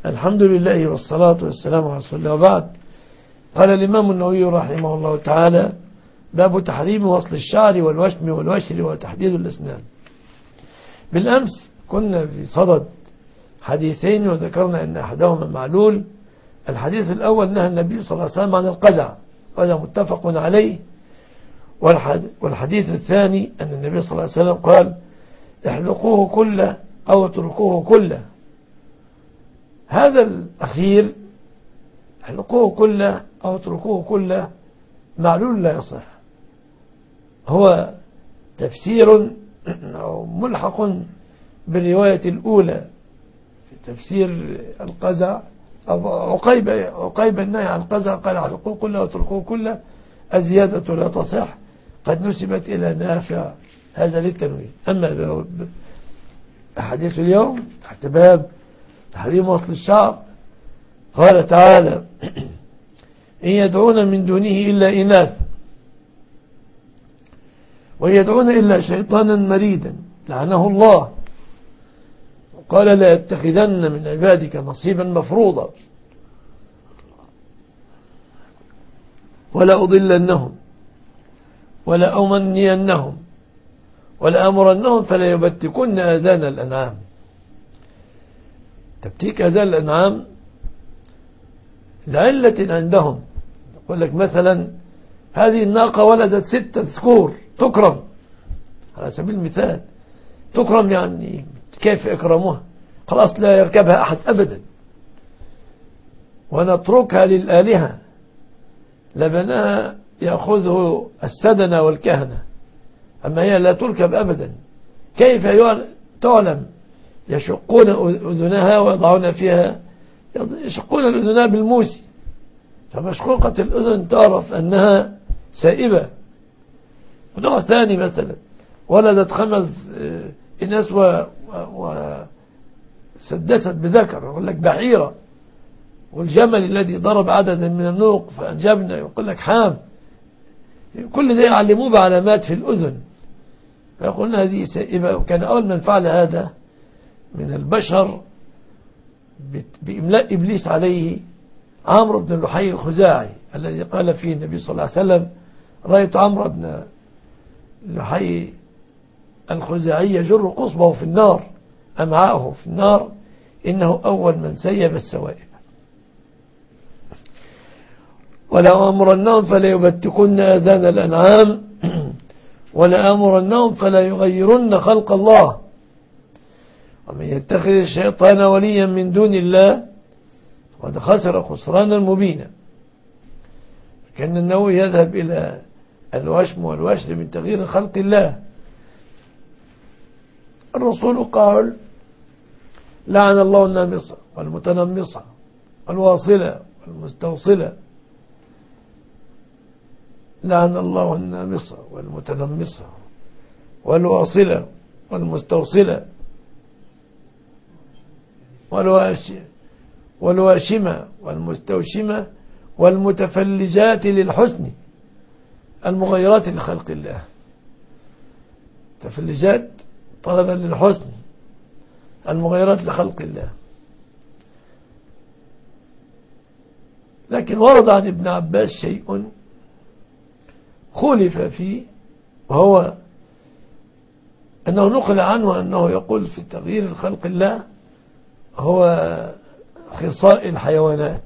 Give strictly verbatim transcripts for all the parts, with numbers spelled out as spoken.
الحمد لله والصلاة والسلام على رسول الله. وبعد، قال الإمام النووي رحمه الله تعالى: باب تحريم وصل الشعر والوشم والوشر وتحديد الأسنان. بالأمس كنا في صدد حديثين وذكرنا أن أحدهما معلول. الحديث الأول نهى النبي صلى الله عليه وسلم عن القزع، وهذا متفق عليه. والحديث الثاني أن النبي صلى الله عليه وسلم قال: احلقوه كله أو اتركوه كله. هذا الأخير احلقوه كله أو اتركوه كله معلول لا يصح، هو تفسير أو ملحق بالرواية الأولى في تفسير القزع. عقيب عقيب النهي عن القزع قال: احلقوه كله أو اتركوه كله، الزيادة لا تصح، قد نسبت إلى نافع، هذا للتنوين. أما حديث اليوم تحت باب تحريم وصل الشعر، قال تعالى: إن يدعون من دونه إلا إناث وإن يدعون إلا شيطانا مريدا لعنه الله، وقال: لا يتخذن من عبادك نصيبا مفروضا ولا أضلنهم ولا أمنينهم ولا أمرنهم فلا يبتكن آذان الأنعام. تبتيك آذان الأنعام لعلة عندهم، يقول لك مثلا: هذه الناقة ولدت ستة ذكور تكرم، على سبيل المثال، تكرم يعني كيف إكرامها؟ خلاص لا يركبها أحد أبدا، ونتركها للآلهة، لبنها يأخذه السدنة والكهنة، أما هي لا تركب أبدا. كيف تعلم؟ يشقون أذنها ويضعون فيها، يشقون الأذنها بالموس، فمشقوقة الأذن تعرف أنها سائبة. ونوع ثاني مثلا ولدت خمس إناث وسدست بذكر، يقول لك بحيرة. والجمل الذي ضرب عددا من النوق فأنجبنا، يقول لك حام. كل ده يعلموه بعلامات في الأذن، فيقولون هذه سائبة. وكان أول من فعل هذا من البشر بإملاء إبليس عليه عمرو بن لحي الخزاعي، الذي قال فيه النبي صلى الله عليه وسلم: رأيت عمرو بن لحي الخزاعي يجر قصبه في النار، أمعاءه في النار، إنه أول من سيب السوائب. ولا أمرنهم فلا يبتكن آذان الأنعام ولا أمرنهم فلا يغيرن خلق الله ومن يتخذ الشيطان وليا من دون الله وقد خسر خسرانا مبينا. كان النووي يذهب إلى الوشم والوشر من تغيير خلق الله. الرسول قال: لعن الله النامصة والمتنمصة والواصلة والمستوصلة. لعن الله النامصة والمتنمصة والواصلة والمستوصلة والواشمة والمستوشمة والمتفلجات للحسن المغيرات لخلق الله. تفلجات طلبا للحسن، المغيرات لخلق الله. لكن ورد عن ابن عباس شيء خولف فيه، وهو أنه نقل عنه أنه يقول في تغيير خلق الله هو خصاء الحيوانات،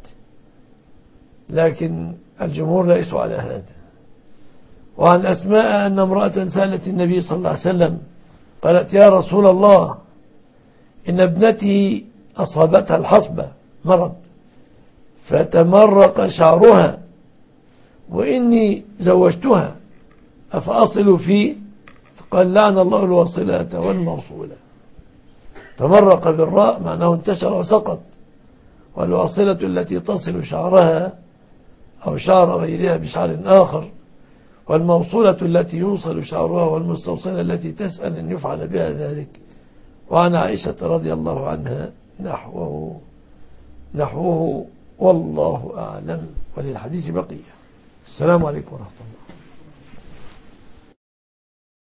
لكن الجمهور ليسوا على هذا. وعن أسماء أن امرأة سألت النبي صلى الله عليه وسلم قالت: يا رسول الله، إن ابنتي أصابتها الحصبة مرض فتمرق شعرها وإني زوجتها أفأصل فيه؟ فقال: لعن الله الواصلة والموصولة. تمرق بالراء معناه انتشر وسقط، والواصلة التي تصل شعرها أو شعر غيرها بشعر آخر، والموصولة التي يوصل شعرها، والمستوصلة التي تسأل أن يفعل بها ذلك. وعن عائشة رضي الله عنها نحوه نحوه والله أعلم. وللحديث بقية. السلام عليكم ورحمة الله.